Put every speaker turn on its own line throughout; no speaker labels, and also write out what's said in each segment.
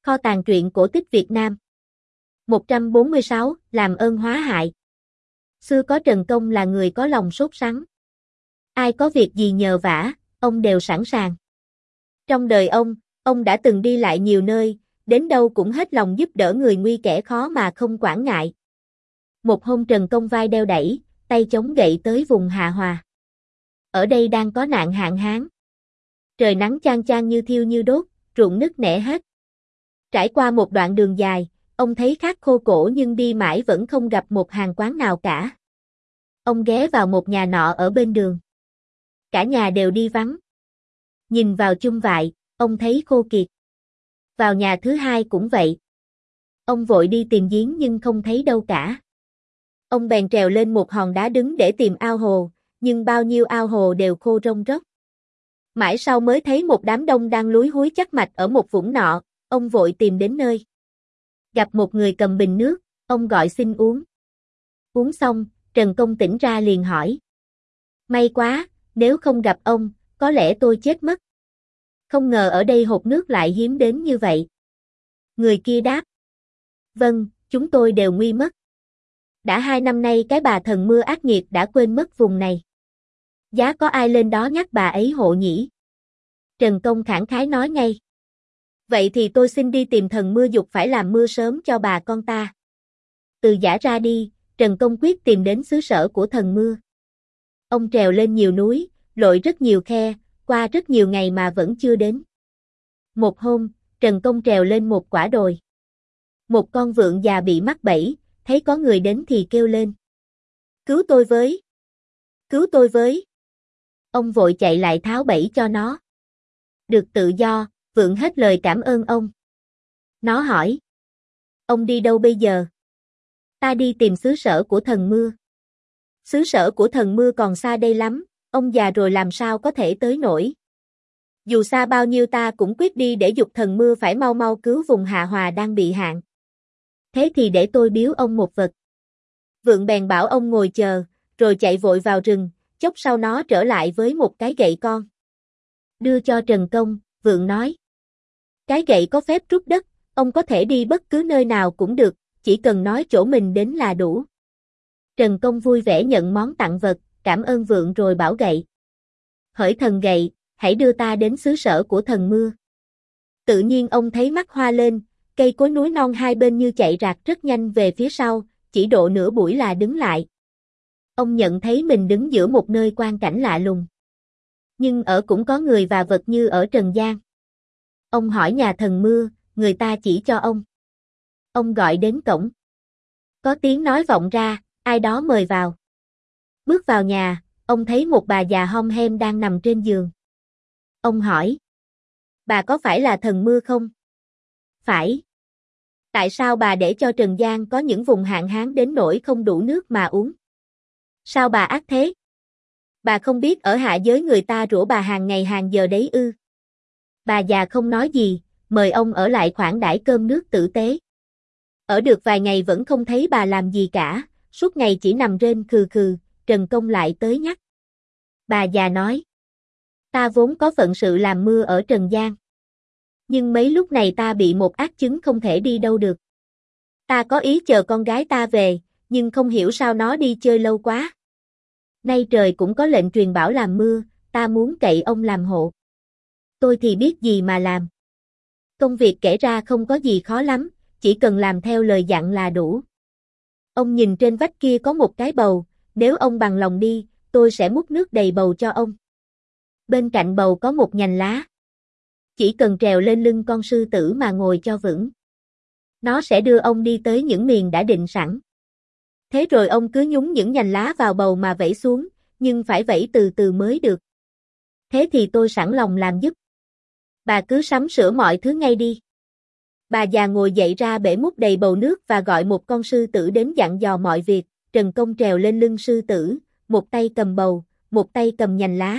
Kho tàng truyện cổ tích Việt Nam. 146, làm ơn hóa hại. Xưa có Trần Công là người có lòng sốt sắng. Ai có việc gì nhờ vả, ông đều sẵn sàng. Trong đời ông đã từng đi lại nhiều nơi, đến đâu cũng hết lòng giúp đỡ người nguy kẻ khó mà không quản ngại. Một hôm Trần Công vai đeo đẩy, tay chống gậy tới vùng Hạ Hòa. Ở đây đang có nạn hạn hán. Trời nắng chang chang như thiêu như đốt, ruộng nứt nẻ hết. Trải qua một đoạn đường dài, ông thấy khát khô cổ nhưng đi mãi vẫn không gặp một hàng quán nào cả. Ông ghé vào một nhà nọ ở bên đường. Cả nhà đều đi vắng. Nhìn vào chum vại, ông thấy khô kiệt. Vào nhà thứ hai cũng vậy. Ông vội đi tìm giếng nhưng không thấy đâu cả. Ông bèn trèo lên một hòn đá đứng để tìm ao hồ, nhưng bao nhiêu ao hồ đều khô rông rốc. Mãi sau mới thấy một đám đông đang lúi húi chắc mạch ở một vũng nọ, ông vội tìm đến nơi. Gặp một người cầm bình nước, ông gọi xin uống. Uống xong, Trần Công tỉnh ra liền hỏi. May quá, nếu không gặp ông, có lẽ tôi chết mất. Không ngờ ở đây hột nước lại hiếm đến như vậy. Người kia đáp. Vâng, chúng tôi đều nguy mất. Đã 2 năm nay cái bà thần mưa ác nghiệt đã quên mất vùng này. Giá có ai lên đó nhắc bà ấy hộ nhỉ? Trần Công khẳng khái nói ngay. Vậy thì tôi xin đi tìm thần mưa giục phải làm mưa sớm cho bà con ta. Từ giã ra đi, Trần Công quyết tìm đến xứ sở của thần mưa. Ông trèo lên nhiều núi, lội rất nhiều khe, qua rất nhiều ngày mà vẫn chưa đến. Một hôm, Trần Công trèo lên một quả đồi. Một con vượn già bị mắc bẫy, thấy có người đến thì kêu lên. Cứu tôi với! Cứu tôi với! Ông vội chạy lại tháo bẫy cho nó. Được tự do, vượn hết lời cảm ơn ông. Nó hỏi. Ông đi đâu bây giờ? Ta đi tìm xứ sở của thần mưa. Xứ sở của thần mưa còn xa đây lắm, ông già rồi làm sao có thể tới nổi. Dù xa bao nhiêu ta cũng quyết đi để giục thần mưa phải mau mau cứu vùng Hạ Hòa đang bị hạn. Thế thì để tôi biếu ông một vật. Vượn bèn bảo ông ngồi chờ, rồi chạy vội vào rừng, chốc sau nó trở lại với một cái gậy con. Đưa cho Trần Công, vượn nói. Cái gậy có phép trút đất, ông có thể đi bất cứ nơi nào cũng được, chỉ cần nói chỗ mình đến là đủ. Trần Công vui vẻ nhận món tặng vật, cảm ơn vượn rồi bảo gậy. Hỡi thần gậy, hãy đưa ta đến xứ sở của thần mưa. Tự nhiên ông thấy mắt hoa lên, cây cối núi non hai bên như chạy rạc rất nhanh về phía sau, chỉ độ nửa buổi là đứng lại. Ông nhận thấy mình đứng giữa một nơi quang cảnh lạ lùng. Nhưng ở cũng có người và vật như ở trần gian. Ông hỏi nhà thần mưa, người ta chỉ cho ông. Ông gọi đến cổng. Có tiếng nói vọng ra, ai đó mời vào. Bước vào nhà, ông thấy một bà già hom hem đang nằm trên giường. Ông hỏi. Bà có phải là thần mưa không? Phải. Tại sao bà để cho Trần gian có những vùng hạn hán đến nỗi không đủ nước mà uống? Sao bà ác thế? Bà không biết ở hạ giới người ta rủa bà hàng ngày hàng giờ đấy ư? Bà già không nói gì, mời ông ở lại khoản đãi cơm nước tử tế. Ở được vài ngày vẫn không thấy bà làm gì cả, suốt ngày chỉ nằm rên khừ khừ, Trần Công lại tới nhắc. Bà già nói. Ta vốn có phận sự làm mưa ở Trần gian. Nhưng mấy lúc này ta bị một ác chứng không thể đi đâu được. Ta có ý chờ con gái ta về, nhưng không hiểu sao nó đi chơi lâu quá. Nay trời cũng có lệnh truyền bảo làm mưa, ta muốn cậy ông làm hộ. Tôi thì biết gì mà làm. Công việc kể ra không có gì khó lắm, chỉ cần làm theo lời dặn là đủ. Ông nhìn trên vách kia có một cái bầu, nếu ông bằng lòng đi, tôi sẽ múc nước đầy bầu cho ông. Bên cạnh bầu có một nhành lá. Chỉ cần trèo lên lưng con sư tử mà ngồi cho vững. Nó sẽ đưa ông đi tới những miền đã định sẵn. Thế rồi ông cứ nhúng những nhành lá vào bầu mà vẩy xuống, nhưng phải vẩy từ từ mới được. Thế thì tôi sẵn lòng làm giúp. Bà cứ sắm sửa mọi thứ ngay đi. Bà già ngồi dậy ra bể múc đầy bầu nước và gọi một con sư tử đến dặn dò mọi việc. Trần Công trèo lên lưng sư tử, một tay cầm bầu, một tay cầm nhành lá.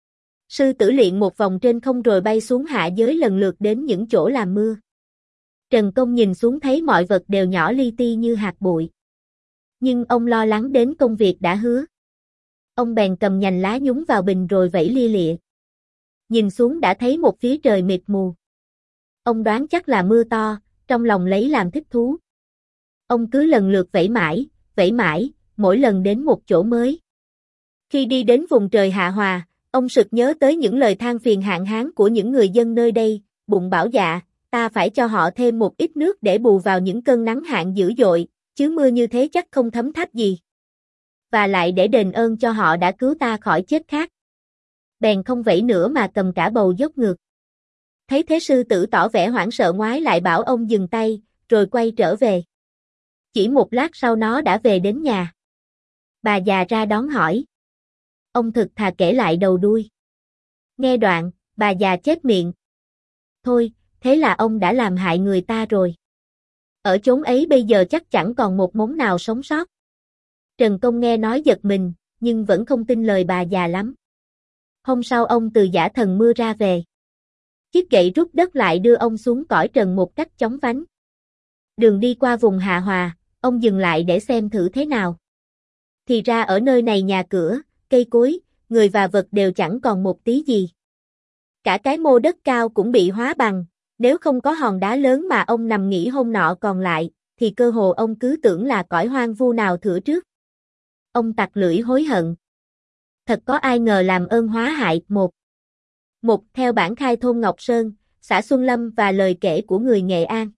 Sư tử luyện một vòng trên không rồi bay xuống hạ giới lần lượt đến những chỗ làm mưa. Trần Công nhìn xuống thấy mọi vật đều nhỏ li ti như hạt bụi. Nhưng ông lo lắng đến công việc đã hứa. Ông bèn cầm nhành lá nhúng vào bình rồi vẩy lia lịa. Nhìn xuống đã thấy một phía trời mịt mù. Ông đoán chắc là mưa to, trong lòng lấy làm thích thú. Ông cứ lần lượt vẫy mãi, mỗi lần đến một chỗ mới. Khi đi đến vùng trời Hạ Hòa, ông sực nhớ tới những lời than phiền hạn hán của những người dân nơi đây, bụng bảo dạ, ta phải cho họ thêm một ít nước để bù vào những cơn nắng hạn dữ dội, chứ mưa như thế chắc không thấm tháp gì. Và lại để đền ơn cho họ đã cứu ta khỏi chết khát. Bèn không vẫy nữa mà cầm cả bầu dốc ngược. Thấy thế sư tử tỏ vẻ hoảng sợ ngoái lại bảo ông dừng tay, rồi quay trở về. Chỉ một lát sau nó đã về đến nhà. Bà già ra đón hỏi. Ông thực thà kể lại đầu đuôi. Nghe đoạn, bà già chép miệng. Thôi, thế là ông đã làm hại người ta rồi. Ở chốn ấy bây giờ chắc chẳng còn một mống nào sống sót. Trần Công nghe nói giật mình, nhưng vẫn không tin lời bà già lắm. Hôm sau ông từ giả thần mưa ra về. Chiếc gậy rút đất lại đưa ông xuống cõi trần một cách chóng vánh. Đường đi qua vùng Hạ Hòa, ông dừng lại để xem thử thế nào. Thì ra ở nơi này nhà cửa, cây cối, người và vật đều chẳng còn một tí gì. Cả cái mô đất cao cũng bị hóa bằng, nếu không có hòn đá lớn mà ông nằm nghỉ hôm nọ còn lại, thì cơ hồ ông cứ tưởng là cõi hoang vu nào thửa trước. Ông tặc lưỡi hối hận. Thật có ai ngờ làm ơn hóa hại. Một theo bản khai thôn Ngọc Sơn, xã Xuân Lâm và lời kể của người Nghệ An.